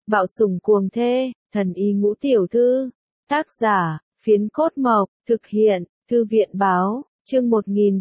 Bạo sủng cuồng thê, thần y ngũ tiểu thư. Tác giả, Phiến Cốt Mộc, thực hiện, Thư viện Báo, chương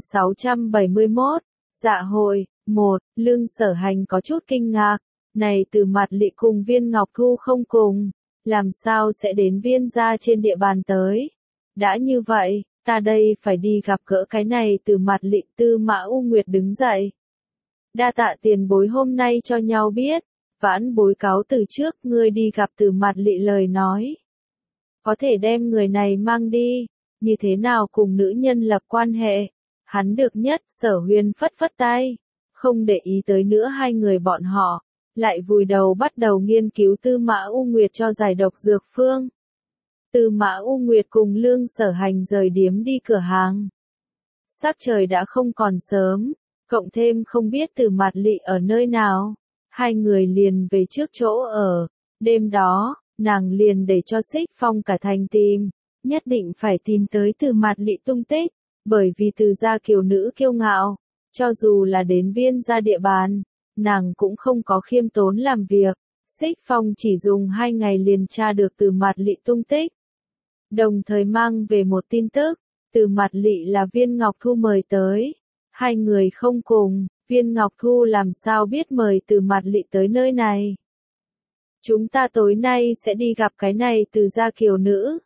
1671, dạ hội, 1, Lương Sở Hành có chút kinh ngạc, này Từ Mạt Lị cùng Viên Ngọc Thu không cùng, làm sao sẽ đến Viên gia trên địa bàn tới. Đã như vậy, ta đây phải đi gặp gỡ cái này Từ Mạt Lị. Tư Mã U Nguyệt đứng dậy. Đa tạ tiền bối hôm nay cho nhau biết, vãn bối cáo từ trước, ngươi đi gặp Từ Mạt Lị lời nói. Có thể đem người này mang đi, như thế nào cùng nữ nhân lập quan hệ. Hắn được nhất. Sở Huyên phất phất tay, không để ý tới nữa hai người bọn họ, lại vùi đầu bắt đầu nghiên cứu Tư Mã U Nguyệt cho giải độc dược phương. Tư Mã U Nguyệt cùng Lương Sở Hành rời điếm đi cửa hàng. Sắc trời đã không còn sớm, cộng thêm không biết Từ Mạt Lị ở nơi nào, hai người liền về trước chỗ ở. Đêm đó, nàng liền để cho Xích Phong cả thành tìm, nhất định phải tìm tới Từ Mạt Lị tung tích, bởi vì Từ gia kiều nữ kiêu ngạo, cho dù là đến Viên gia địa bàn, nàng cũng không có khiêm tốn làm việc. Xích Phong chỉ dùng 2 ngày liền tra được Từ Mạt Lị tung tích, đồng thời mang về một tin tức, Từ Mạt Lị là Viên Ngọc Thu mời tới. Hai người không cùng, Viên Ngọc Thu làm sao biết mời Từ Mạt Lị tới nơi này. Chúng ta tối nay sẽ đi gặp cái này Từ gia kiều nữ.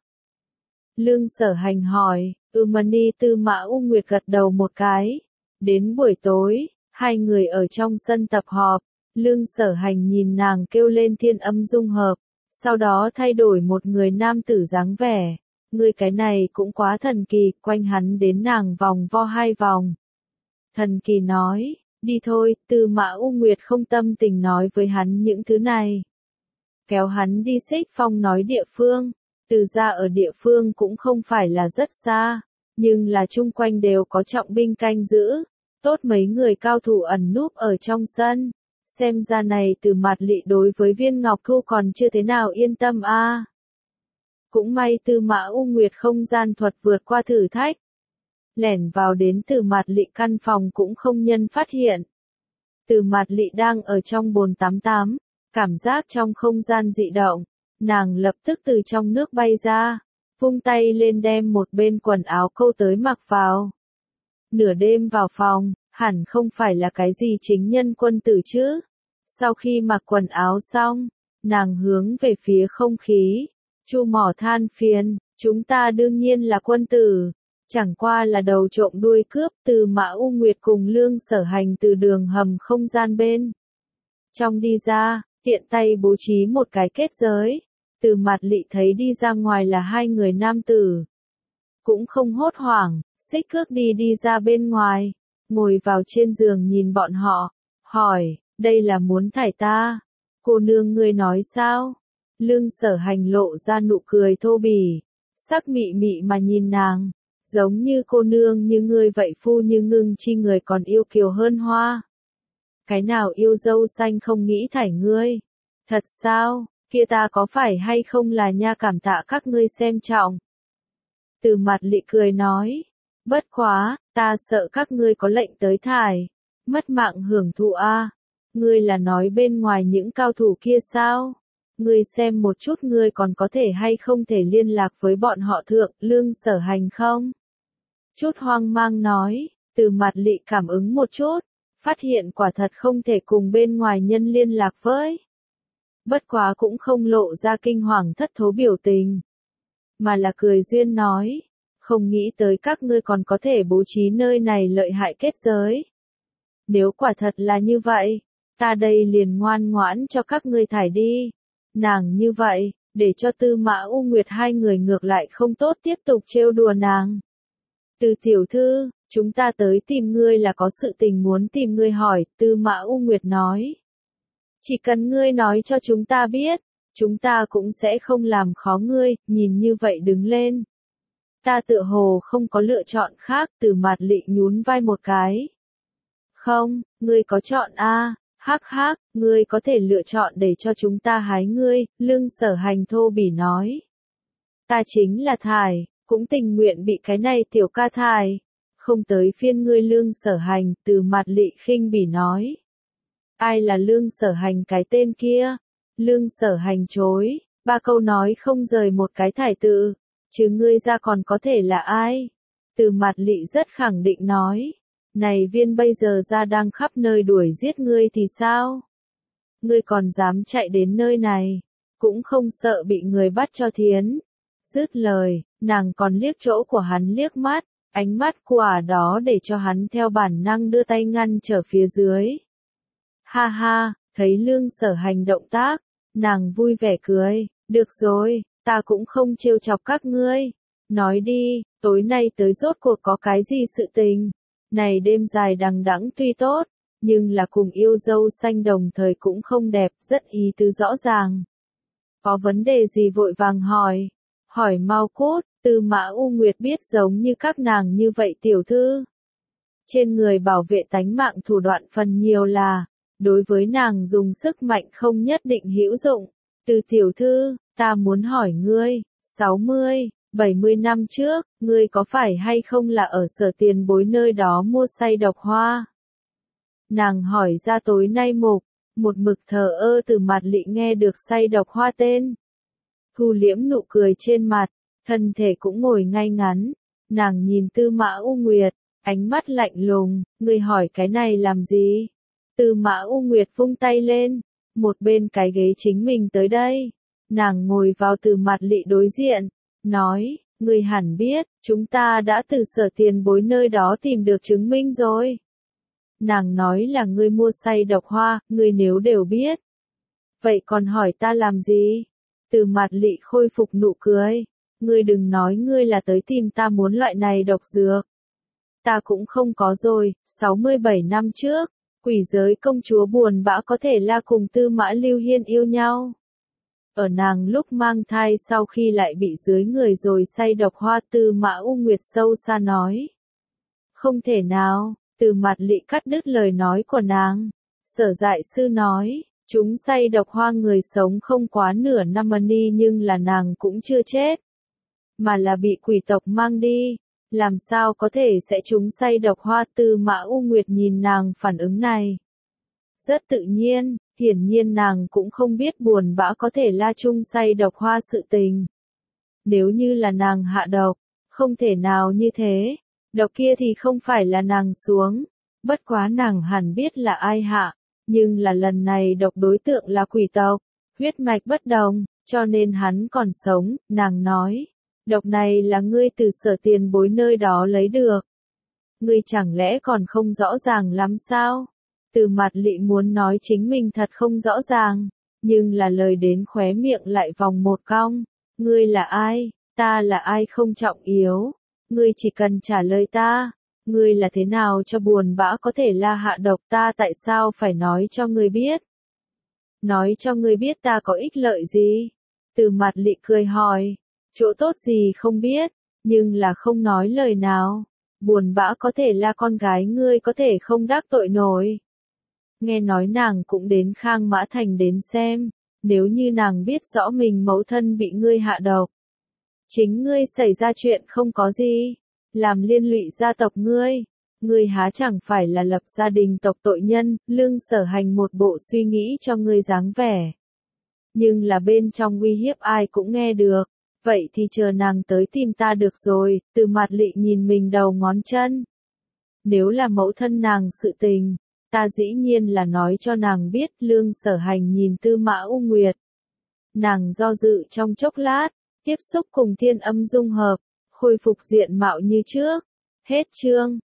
Lương Sở Hành hỏi, Mani. Tư Mã U Nguyệt gật đầu một cái. Đến buổi tối, hai người ở trong sân tập họp, Lương Sở Hành nhìn nàng kêu lên thiên âm dung hợp, sau đó thay đổi một người nam tử dáng vẻ. Người cái này cũng quá thần kỳ, quanh hắn đến nàng vòng vo 2 vòng. Thần kỳ nói, đi thôi. Tư Mã U Nguyệt không tâm tình nói với hắn những thứ này. Kéo hắn đi Xích Phong nói địa phương. Từ gia ở địa phương cũng không phải là rất xa, nhưng là chung quanh đều có trọng binh canh giữ, tốt mấy người cao thủ ẩn núp ở trong sân. Xem ra này Từ Mạt Lị đối với Viên Ngọc Thu còn chưa thế nào yên tâm a. Cũng may Tư Mã U Nguyệt không gian thuật vượt qua thử thách, lẻn vào đến Từ Mạt Lị căn phòng cũng không nhân phát hiện. Từ Mạt Lị đang ở trong bồn tắm tắm, cảm giác trong không gian dị động, nàng lập tức từ trong nước bay ra, vung tay lên đem một bên quần áo câu tới mặc vào. Nửa đêm vào phòng, hẳn không phải là cái gì chính nhân quân tử chứ. Sau khi mặc quần áo xong, nàng hướng về phía không khí, chu mỏ than phiền, chúng ta đương nhiên là quân tử, chẳng qua là đầu trộm đuôi cướp. Từ Mã U Nguyệt cùng Lương Sở Hành từ đường hầm không gian bên trong đi ra, tiện tay bố trí một cái kết giới. Từ Mạt Lị thấy đi ra ngoài là hai người nam tử, cũng không hốt hoảng, xích cước đi ra bên ngoài, ngồi vào trên giường nhìn bọn họ, hỏi, đây là muốn thải ta? Cô nương ngươi nói sao? Lương Sở Hành lộ ra nụ cười thô bỉ, sắc mị mị mà nhìn nàng, giống như cô nương như ngươi vậy. Phu như ngưng chi người còn yêu kiều hơn hoa. Cái nào yêu dâu xanh không nghĩ thải ngươi? Thật sao? Kia ta có phải hay không là nha, cảm tạ các ngươi xem trọng. Từ Mạt Lị cười nói, bất quá, ta sợ các ngươi có lệnh tới thải, mất mạng hưởng thụ a. Ngươi là nói bên ngoài những cao thủ kia sao? Ngươi xem một chút ngươi còn có thể hay không thể liên lạc với bọn họ. Thượng Lương Sở Hành không chút hoang mang nói. Từ Mạt Lị cảm ứng một chút, phát hiện quả thật không thể cùng bên ngoài nhân liên lạc với. Bất quá cũng không lộ ra kinh hoàng thất thố biểu tình, mà là cười duyên nói, không nghĩ tới các ngươi còn có thể bố trí nơi này lợi hại kết giới. Nếu quả thật là như vậy, ta đây liền ngoan ngoãn cho các ngươi thải đi. Nàng như vậy, để cho Tư Mã U Nguyệt hai người ngược lại không tốt tiếp tục trêu đùa nàng. Từ tiểu thư, chúng ta tới tìm ngươi là có sự tình muốn tìm ngươi hỏi. Tư Mã U Nguyệt nói, chỉ cần ngươi nói cho chúng ta biết, chúng ta cũng sẽ không làm khó ngươi. Nhìn như vậy đứng lên, ta tựa hồ không có lựa chọn khác. Từ Mạt Lị nhún vai một cái. Không, ngươi có chọn a. Hắc hắc, ngươi có thể lựa chọn để cho chúng ta hái ngươi. Lương Sở Hành thô bỉ nói, ta chính là thải, cũng tình nguyện bị cái này tiểu ca thải, không tới phiên ngươi. Lương Sở Hành. Từ Mạt Lị khinh bỉ nói, ai là Lương Sở Hành cái tên kia? Lương Sở Hành chối, ba câu nói không rời một cái thải tự, chứ ngươi ra còn có thể là ai? Từ Mạt Lị rất khẳng định nói, này viên bây giờ ra đang khắp nơi đuổi giết ngươi thì sao? Ngươi còn dám chạy đến nơi này, cũng không sợ bị người bắt cho thiến. Dứt lời, nàng còn liếc chỗ của hắn liếc mắt, ánh mắt quả đó để cho hắn theo bản năng đưa tay ngăn trở phía dưới. Ha ha, thấy Lương Sở Hành động tác, nàng vui vẻ cười, được rồi, ta cũng không trêu chọc các ngươi. Nói đi, tối nay tới rốt cuộc có cái gì sự tình? Này đêm dài đằng đẵng tuy tốt, nhưng là cùng yêu dâu xanh đồng thời cũng không đẹp, rất ý tứ rõ ràng. Có vấn đề gì vội vàng hỏi? Hỏi mau cút, Tư Mã U Nguyệt biết giống như các nàng như vậy tiểu thư. Trên người bảo vệ tánh mạng thủ đoạn phần nhiều là, đối với nàng dùng sức mạnh không nhất định hữu dụng. Từ tiểu thư, ta muốn hỏi ngươi, 60, 70 năm trước, ngươi có phải hay không là ở Sở Tiền Bối nơi đó mua say độc hoa? Nàng hỏi ra tối nay một mực thờ ơ Từ Mạt Lị nghe được say độc hoa tên. Thu liễm nụ cười trên mặt, thân thể cũng ngồi ngay ngắn, nàng nhìn Tư Mã U Nguyệt, ánh mắt lạnh lùng, ngươi hỏi cái này làm gì? Tư Mã U Nguyệt vung tay lên, một bên cái ghế chính mình tới đây, nàng ngồi vào Từ Mạt Lị đối diện, nói, ngươi hẳn biết, chúng ta đã từ Sở Tiền Bối nơi đó tìm được chứng minh rồi. Nàng nói là ngươi mua say độc hoa, ngươi nếu đều biết. Vậy còn hỏi ta làm gì? Từ Mạt Lị khôi phục nụ cười. Ngươi đừng nói ngươi là tới tìm ta muốn loại này độc dược. Ta cũng không có rồi, 67 năm trước, quỷ giới công chúa buồn bã có thể là cùng Tư Mã Lưu Hiên yêu nhau. Ở nàng lúc mang thai sau khi lại bị dưới người rồi say độc hoa, Tư Mã U Nguyệt sâu xa nói. Không thể nào, Từ Mạt Lị cắt đứt lời nói của nàng. Sở Dại Sư nói, chúng say độc hoa người sống không quá nửa năm ni nhưng là nàng cũng chưa chết. Mà là bị quỷ tộc mang đi. Làm sao có thể sẽ chúng say độc hoa? Tư Mã U Nguyệt nhìn nàng phản ứng này. Rất tự nhiên, hiển nhiên nàng cũng không biết buồn bã có thể la chung say độc hoa sự tình. Nếu như là nàng hạ độc, không thể nào như thế. Độc kia thì không phải là nàng xuống. Bất quá nàng hẳn biết là ai hạ. Nhưng là lần này độc đối tượng là quỷ tộc. Huyết mạch bất đồng, cho nên hắn còn sống, nàng nói. Độc này là ngươi từ Sở Tiền Bối nơi đó lấy được. Ngươi chẳng lẽ còn không rõ ràng lắm sao? Từ Mạt Lị muốn nói chính mình thật không rõ ràng, nhưng là lời đến khóe miệng lại vòng một cong. Ngươi là ai? Ta là ai không trọng yếu. Ngươi chỉ cần trả lời ta. Ngươi là thế nào cho buồn bã có thể la hạ độc, ta tại sao phải nói cho ngươi biết? Nói cho ngươi biết ta có ích lợi gì? Từ Mạt Lị cười hỏi. Chỗ tốt gì không biết, nhưng là không nói lời nào. Buồn bã có thể là con gái ngươi có thể không đắc tội nổi. Nghe nói nàng cũng đến Khang Mã Thành đến xem, nếu như nàng biết rõ mình mẫu thân bị ngươi hạ độc. Chính ngươi xảy ra chuyện không có gì, làm liên lụy gia tộc ngươi há chẳng phải là lập gia đình tộc tội nhân. Lương Sở Hành một bộ suy nghĩ cho ngươi dáng vẻ. Nhưng là bên trong uy hiếp ai cũng nghe được. Vậy thì chờ nàng tới tìm ta được rồi. Từ Mạt Lị nhìn mình đầu ngón chân. Nếu là mẫu thân nàng sự tình, ta dĩ nhiên là nói cho nàng biết. Lương Sở Hành nhìn Tư Mã U Nguyệt. Nàng do dự trong chốc lát, tiếp xúc cùng Thiên Âm dung hợp, khôi phục diện mạo như trước. Hết chương.